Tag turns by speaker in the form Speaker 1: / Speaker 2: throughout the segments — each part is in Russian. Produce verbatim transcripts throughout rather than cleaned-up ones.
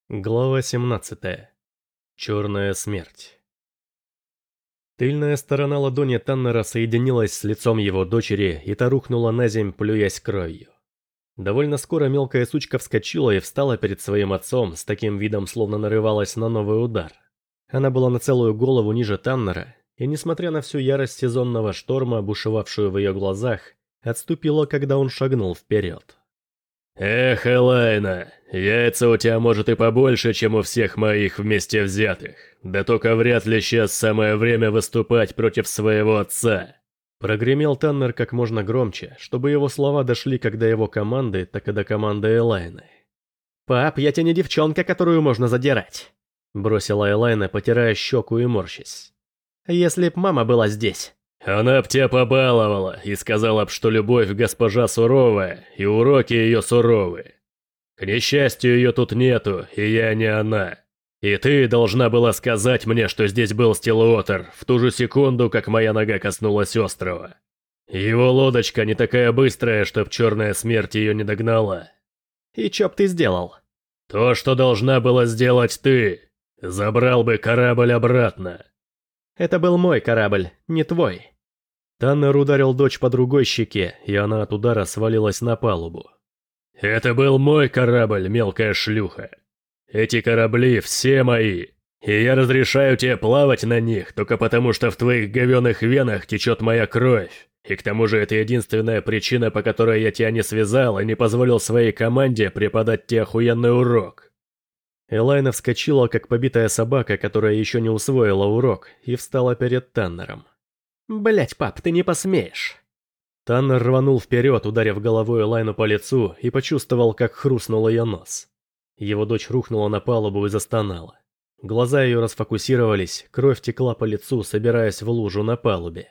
Speaker 1: Глава семнадцатая. Черная смерть. Тыльная сторона ладони Таннера соединилась с лицом его дочери, и та рухнула на земь, плюясь кровью. Довольно скоро мелкая сучка вскочила и встала перед своим отцом с таким видом, словно нарывалась на новый удар. Она была на целую голову ниже Таннера, и, несмотря на всю ярость сезонного шторма, бушевавшую в ее глазах, отступила, когда он шагнул вперед.
Speaker 2: «Эх, Элайна, яйца у тебя, может, и побольше, чем у всех моих вместе взятых. Да только вряд ли сейчас самое время выступать против своего отца».
Speaker 1: Прогремел Таннер как можно громче, чтобы его слова дошли как до его команды, так и до команды Элайны. «Пап, я тебе не девчонка, которую можно задирать», — бросила Элайна, потирая щеку и морщась. «Если б мама была здесь».
Speaker 2: «Она б тебя побаловала и сказала б, что любовь госпожа суровая, и уроки ее суровые. К несчастью, ее тут нету, и я не она. И ты должна была сказать мне, что здесь был Стиллуотер в ту же секунду, как моя нога коснулась острова. Его лодочка не такая быстрая, чтоб черная смерть ее не догнала».
Speaker 1: «И чё б ты сделал?»
Speaker 2: «То, что должна была сделать ты. Забрал бы корабль обратно».
Speaker 1: «Это был мой корабль, не твой». Таннер ударил дочь по другой щеке, и она от удара свалилась на палубу.
Speaker 2: «Это был мой корабль, мелкая шлюха. Эти корабли все мои, и я разрешаю тебе плавать на них только потому, что в твоих говёных венах течет моя кровь, и к тому же это единственная причина, по которой я тебя не связал и не позволил своей команде преподать тебе охуенный урок».
Speaker 1: Элайна вскочила, как побитая собака, которая еще не усвоила урок, и встала перед Таннером. «Блядь, пап, ты не посмеешь!» Таннер рванул вперед, ударив головой Элайну по лицу, и почувствовал, как хрустнул ее нос. Его дочь рухнула на палубу и застонала. Глаза ее расфокусировались, кровь текла по лицу, собираясь в лужу на палубе.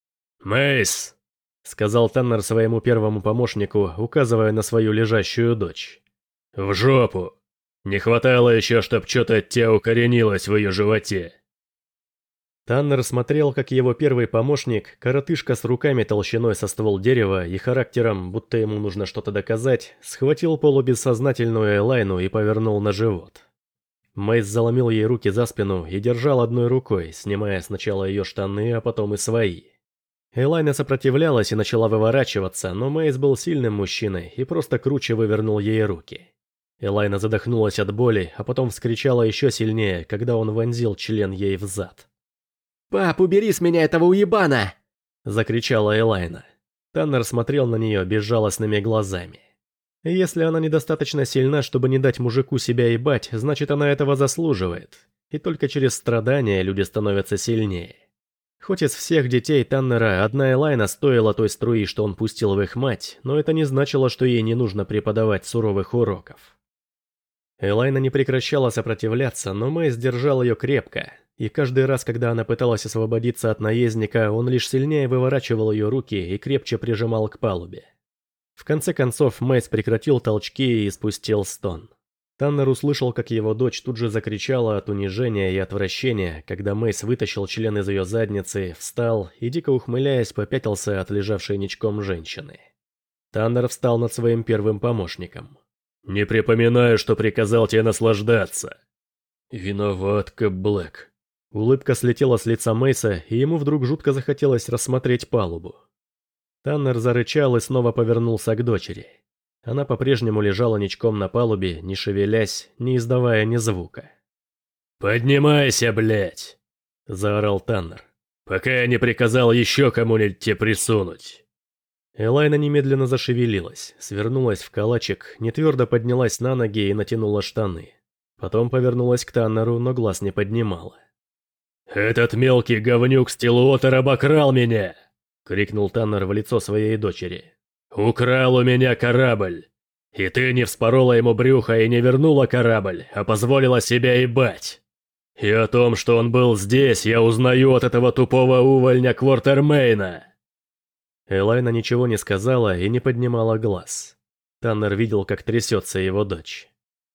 Speaker 2: «Мэйс!»
Speaker 1: — сказал Таннер своему первому помощнику, указывая на свою лежащую дочь.
Speaker 2: «В жопу! Не хватало еще, чтоб что-то от тебя укоренилось в ее животе».
Speaker 1: Таннер смотрел, как его первый помощник, коротышка с руками толщиной со ствол дерева и характером, будто ему нужно что-то доказать, схватил полубессознательную Элайну и повернул на живот. Мэйс заломил ей руки за спину и держал одной рукой, снимая сначала ее штаны, а потом и свои. Элайна сопротивлялась и начала выворачиваться, но Мэйс был сильным мужчиной и просто круче вывернул ей руки. Элайна задохнулась от боли, а потом вскричала еще сильнее, когда он вонзил член ей в зад. «Пап, убери с меня этого уебана!» – закричала Элайна. Таннер смотрел на нее безжалостными глазами. Если она недостаточно сильна, чтобы не дать мужику себя ебать, значит, она этого заслуживает. И только через страдания люди становятся сильнее. Хоть из всех детей Таннера одна Элайна стоила той струи, что он пустил в их мать, но это не значило, что ей не нужно преподавать суровых уроков. Элайна не прекращала сопротивляться, но Мэйс держал ее крепко, и каждый раз, когда она пыталась освободиться от наездника, он лишь сильнее выворачивал ее руки и крепче прижимал к палубе. В конце концов, Мэйс прекратил толчки и испустил стон. Таннер услышал, как его дочь тут же закричала от унижения и отвращения, когда Мэйс вытащил член из ее задницы, встал и, дико ухмыляясь, попятился от лежавшей ничком женщины. Таннер встал над своим первым помощником.
Speaker 2: «Не припоминаю, что приказал тебе наслаждаться».
Speaker 1: «Виноватка, Блэк». Улыбка слетела с лица Мэйса, и ему вдруг жутко захотелось рассмотреть палубу. Таннер зарычал и снова повернулся к дочери. Она по-прежнему лежала ничком на палубе, не шевелясь, не издавая ни звука.
Speaker 2: «Поднимайся, блядь!» – заорал Таннер. «Пока я не приказал еще кому-нибудь тебе присунуть».
Speaker 1: Элайна немедленно зашевелилась, свернулась в калачик, нетвердо поднялась на ноги и натянула штаны. Потом повернулась к Таннеру, но глаз не поднимала.
Speaker 2: «Этот мелкий говнюк Стиллуотер обокрал меня!» — крикнул Таннер в лицо своей дочери. «Украл у меня корабль! И ты не вспорола ему брюхо и не вернула корабль, а позволила себя ебать! И о том, что он был здесь, я узнаю от этого тупого увольня Квартермейна!»
Speaker 1: Элайна ничего не сказала и не поднимала глаз. Таннер видел, как трясется его дочь.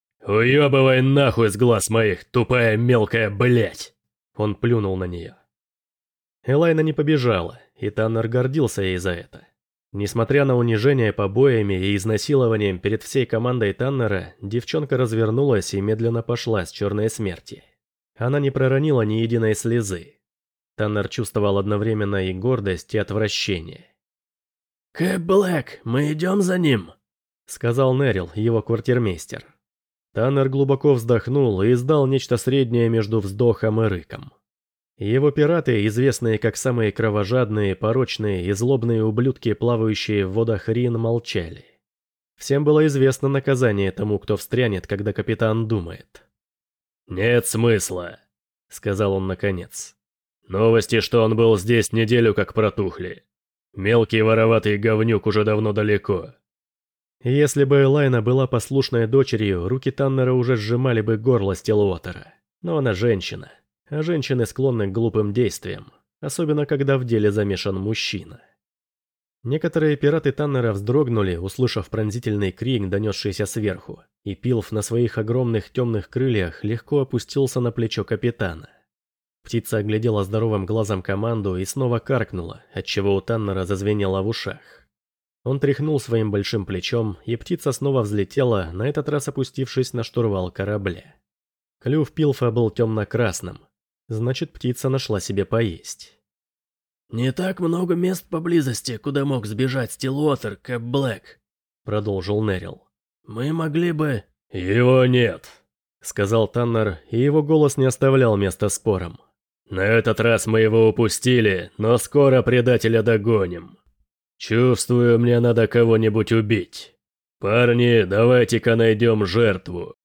Speaker 2: «Уебывай нахуй с глаз моих, тупая мелкая блядь!»
Speaker 1: Он плюнул на нее. Элайна не побежала, и Таннер гордился ей за это. Несмотря на унижение побоями и изнасилованием перед всей командой Таннера, девчонка развернулась и медленно пошла с черной смерти. Она не проронила ни единой слезы. Таннер чувствовал одновременно и гордость, и отвращение.
Speaker 2: «Кэп Блэк, мы идем за ним», — сказал Нерил, его квартирмейстер.
Speaker 1: Таннер глубоко вздохнул и издал нечто среднее между вздохом и рыком. Его пираты, известные как самые кровожадные, порочные и злобные ублюдки, плавающие в водах Рин, молчали. Всем было известно наказание тому, кто встрянет, когда капитан думает.
Speaker 2: «Нет смысла», — сказал он наконец. «Новости, что он был здесь неделю, как протухли. Мелкий вороватый говнюк уже давно далеко».
Speaker 1: Если бы Элайна была послушной дочерью, руки Таннера уже сжимали бы горло Стиллуотера. Но она женщина. А женщины склонны к глупым действиям, особенно когда в деле замешан мужчина. Некоторые пираты Таннера вздрогнули, услышав пронзительный крик, донесшийся сверху, и Пилф на своих огромных темных крыльях легко опустился на плечо капитана. Птица оглядела здоровым глазом команду и снова каркнула, отчего у Таннера зазвенело в ушах. Он тряхнул своим большим плечом, и птица снова взлетела, на этот раз опустившись на штурвал корабля. Клюв Пилфа был темно-красным. Значит, птица нашла себе поесть.
Speaker 2: «Не так много мест поблизости, куда мог сбежать Стиллуотер, Кэп Блэк», — продолжил Нерил. «Мы могли бы...»
Speaker 1: «Его нет», — сказал Таннер, и его голос не оставлял места спорам.
Speaker 2: «На этот раз мы его упустили, но скоро предателя догоним. Чувствую, мне надо кого-нибудь убить. Парни, давайте-ка найдем жертву».